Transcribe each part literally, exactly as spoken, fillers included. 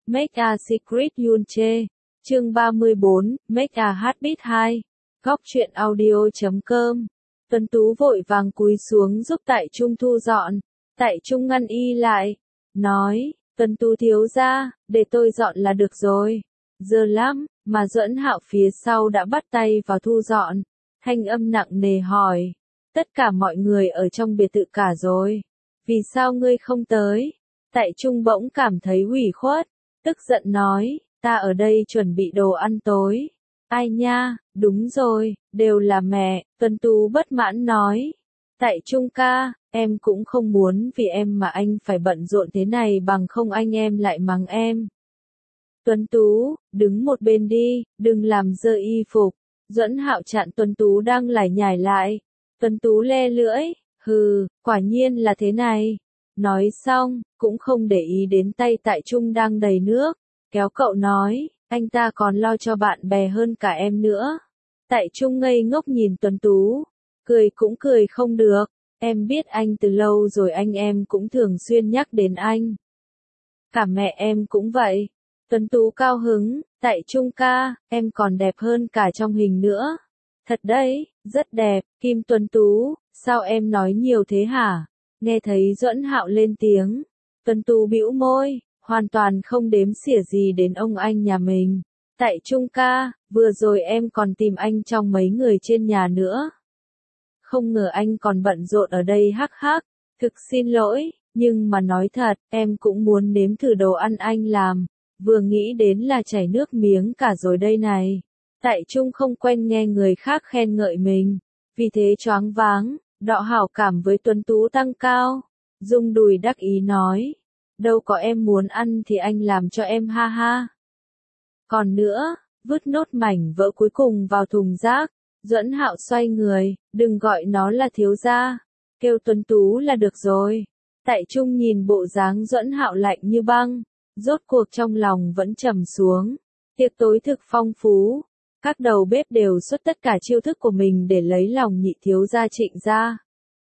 Make a Secret Yunche. Chương ba mươi bốn, Make a Heartbeat hai. Góc truyện audio chấm com. Tuấn Tú vội vàng cúi xuống giúp Tại Trung thu dọn. Tại Trung ngăn y lại. Nói, Tuấn Tú thiếu gia, để tôi dọn là được rồi. Giờ lắm, mà Duẫn Hạo phía sau đã bắt tay vào thu dọn. Thanh âm nặng nề hỏi. Tất cả mọi người ở trong biệt thự cả rồi. Vì sao ngươi không tới? Tại Trung bỗng cảm thấy ủy khuất. Tức giận nói, ta ở đây chuẩn bị đồ ăn tối. Ai nha, đúng rồi, đều là mẹ, Tuấn Tú bất mãn nói. Tại Trung ca, em cũng không muốn vì em mà anh phải bận rộn thế này bằng không anh em lại mắng em. Tuấn Tú, đứng một bên đi, đừng làm dơ y phục. Duẫn Hạo chặn Tuấn Tú đang lải nhải lại. Tuấn Tú le lưỡi, hừ, quả nhiên là thế này. Nói xong, cũng không để ý đến tay Tại Trung đang đầy nước. Kéo cậu nói, anh ta còn lo cho bạn bè hơn cả em nữa. Tại Trung ngây ngốc nhìn Tuấn Tú. Cười cũng cười không được. Em biết anh từ lâu rồi, anh em cũng thường xuyên nhắc đến anh. Cả mẹ em cũng vậy. Tuấn Tú cao hứng, Tại Trung ca, em còn đẹp hơn cả trong hình nữa. Thật đấy, rất đẹp, Kim Tuấn Tú, sao em nói nhiều thế hả? Nghe thấy Duẫn Hạo lên tiếng. Tuấn Tú bĩu môi, hoàn toàn không đếm xỉa gì đến ông anh nhà mình. Tại Trung ca, vừa rồi em còn tìm anh trong mấy người trên nhà nữa. Không ngờ anh còn bận rộn ở đây hắc hắc. Thực xin lỗi, nhưng mà nói thật, em cũng muốn nếm thử đồ ăn anh làm. Vừa nghĩ đến là chảy nước miếng cả rồi đây này. Tại Trung không quen nghe người khác khen ngợi mình. Vì thế choáng váng, độ hảo cảm với Tuấn Tú tăng cao. Rung đùi đắc ý nói. Đâu có, em muốn ăn thì anh làm cho em ha ha. Còn nữa, vứt nốt mảnh vỡ cuối cùng vào thùng rác. Duẫn Hạo xoay người, đừng gọi nó là thiếu gia. Kêu Tuấn Tú là được rồi. Tại Trung nhìn bộ dáng Duẫn Hạo lạnh như băng. Rốt cuộc trong lòng vẫn trầm xuống. Tiệc tối thực phong phú. Các đầu bếp đều xuất tất cả chiêu thức của mình để lấy lòng nhị thiếu gia Trịnh gia.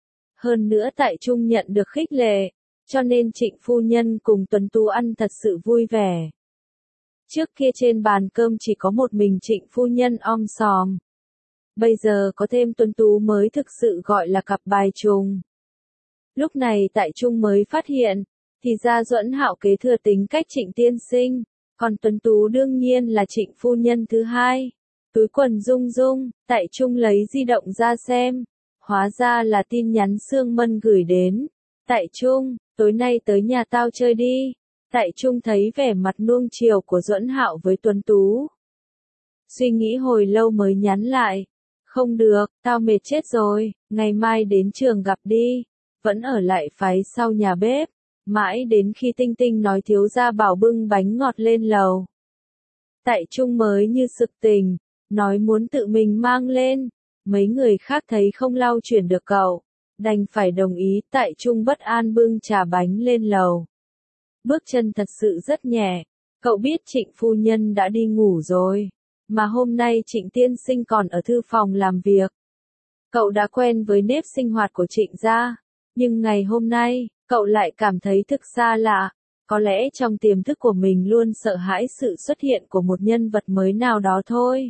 Hơn nữa Tại Trung nhận được khích lệ, cho nên Trịnh phu nhân cùng Tuấn Tú ăn thật sự vui vẻ. Trước kia trên bàn cơm chỉ có một mình Trịnh phu nhân om sòm. Bây giờ có thêm Tuấn Tú mới thực sự gọi là cặp bài trùng. Lúc này Tại Trung mới phát hiện, thì ra Duẫn Hạo kế thừa tính cách Trịnh tiên sinh, còn Tuấn Tú đương nhiên là Trịnh phu nhân thứ hai. Túi quần rung rung, Tại Trung lấy di động ra xem. Hóa ra là tin nhắn Sương Mân gửi đến. Tại Trung, tối nay tới nhà tao chơi đi. Tại Trung thấy vẻ mặt nuông chiều của Duẫn Hạo với Tuấn Tú. Suy nghĩ hồi lâu mới nhắn lại. Không được, tao mệt chết rồi, ngày mai đến trường gặp đi. Vẫn ở lại phái sau nhà bếp. Mãi đến khi Tinh Tinh nói thiếu gia bảo bưng bánh ngọt lên lầu. Tại Trung mới như sực tỉnh, nói muốn tự mình mang lên. Mấy người khác thấy không lau chuyển được cậu, đành phải đồng ý. Tại Trung bất an bưng trà bánh lên lầu. Bước chân thật sự rất nhẹ. Cậu biết Trịnh phu nhân đã đi ngủ rồi, mà hôm nay Trịnh tiên sinh còn ở thư phòng làm việc. Cậu đã quen với nếp sinh hoạt của Trịnh gia, nhưng ngày hôm nay, cậu lại cảm thấy thực xa lạ. Có lẽ trong tiềm thức của mình luôn sợ hãi sự xuất hiện của một nhân vật mới nào đó thôi.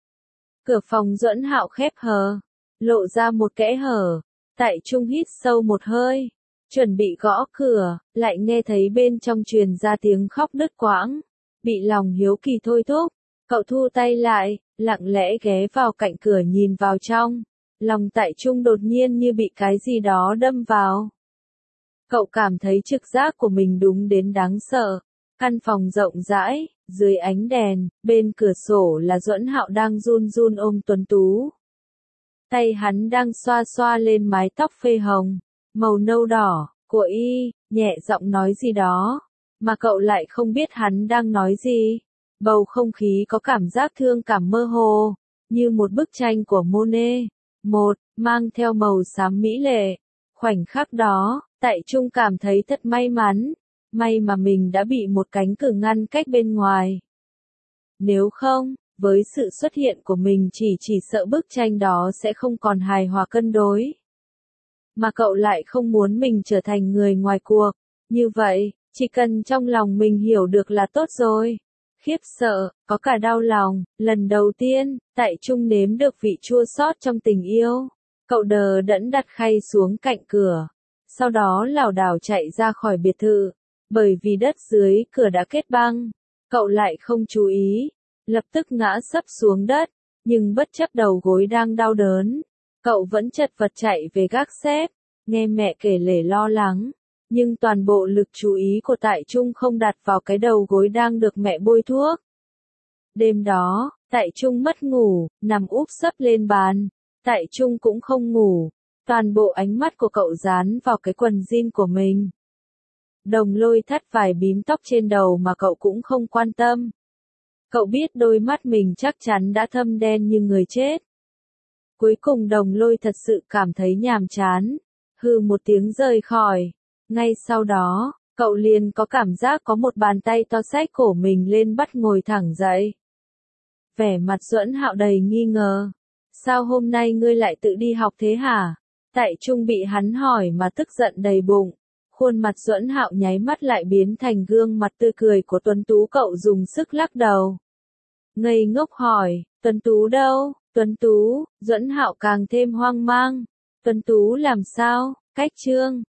Cửa phòng Duẫn Hạo khép hờ, lộ ra một kẽ hở. Tại Trung hít sâu một hơi, chuẩn bị gõ cửa, lại nghe thấy bên trong truyền ra tiếng khóc đứt quãng. Bị lòng hiếu kỳ thôi thúc, cậu thu tay lại, lặng lẽ ghé vào cạnh cửa nhìn vào trong. Lòng Tại Trung đột nhiên như bị cái gì đó đâm vào. Cậu cảm thấy trực giác của mình đúng đến đáng sợ. Căn phòng rộng rãi, dưới ánh đèn, bên cửa sổ là Duẫn Hạo đang run run ôm Tuấn Tú. Tay hắn đang xoa xoa lên mái tóc phê hồng, màu nâu đỏ, của y, nhẹ giọng nói gì đó, mà cậu lại không biết hắn đang nói gì. Bầu không khí có cảm giác thương cảm mơ hồ, như một bức tranh của Monet, một, mang theo màu xám mỹ lệ. Khoảnh khắc đó, Tại Trung cảm thấy thật may mắn, may mà mình đã bị một cánh cửa ngăn cách bên ngoài. Nếu không, với sự xuất hiện của mình chỉ chỉ sợ bức tranh đó sẽ không còn hài hòa cân đối. Mà cậu lại không muốn mình trở thành người ngoài cuộc, như vậy, Chỉ cần trong lòng mình hiểu được là tốt rồi. Khiếp sợ, có cả đau lòng, lần đầu tiên, Tại Trung nếm được vị chua xót trong tình yêu. Cậu đờ đẫn đặt khay xuống cạnh cửa. Sau đó lảo đảo chạy ra khỏi biệt thự. Bởi vì đất dưới cửa đã kết băng. Cậu lại không chú ý. Lập tức ngã sấp xuống đất. Nhưng bất chấp đầu gối đang đau đớn. Cậu vẫn chật vật chạy về gác xếp. Nghe mẹ kể lể lo lắng. Nhưng toàn bộ lực chú ý của Tại Trung không đặt vào cái đầu gối đang được mẹ bôi thuốc. Đêm đó, Tại Trung mất ngủ, nằm úp sấp lên bàn. Tại Trung cũng không ngủ. Toàn bộ ánh mắt của cậu dán vào cái quần jean của mình. Đồng Lôi thắt vài bím tóc trên đầu mà cậu cũng không quan tâm. Cậu biết đôi mắt mình chắc chắn đã thâm đen như người chết. Cuối cùng Đồng Lôi thật sự cảm thấy nhàm chán. Hừ một tiếng rời khỏi. Ngay sau đó, cậu liền có cảm giác có một bàn tay to xách cổ mình lên bắt ngồi thẳng dậy. Vẻ mặt Duẫn Hạo đầy nghi ngờ. Sao hôm nay ngươi lại tự đi học thế hả? Tại Trung bị hắn hỏi mà tức giận đầy bụng. Khuôn mặt Duẫn Hạo nháy mắt lại biến thành gương mặt tươi cười của Tuấn Tú. Cậu dùng sức lắc đầu. Ngây ngốc hỏi, Tuấn Tú đâu? Tuấn Tú, Duẫn Hạo càng thêm hoang mang. Tuấn Tú làm sao? Cách Trương.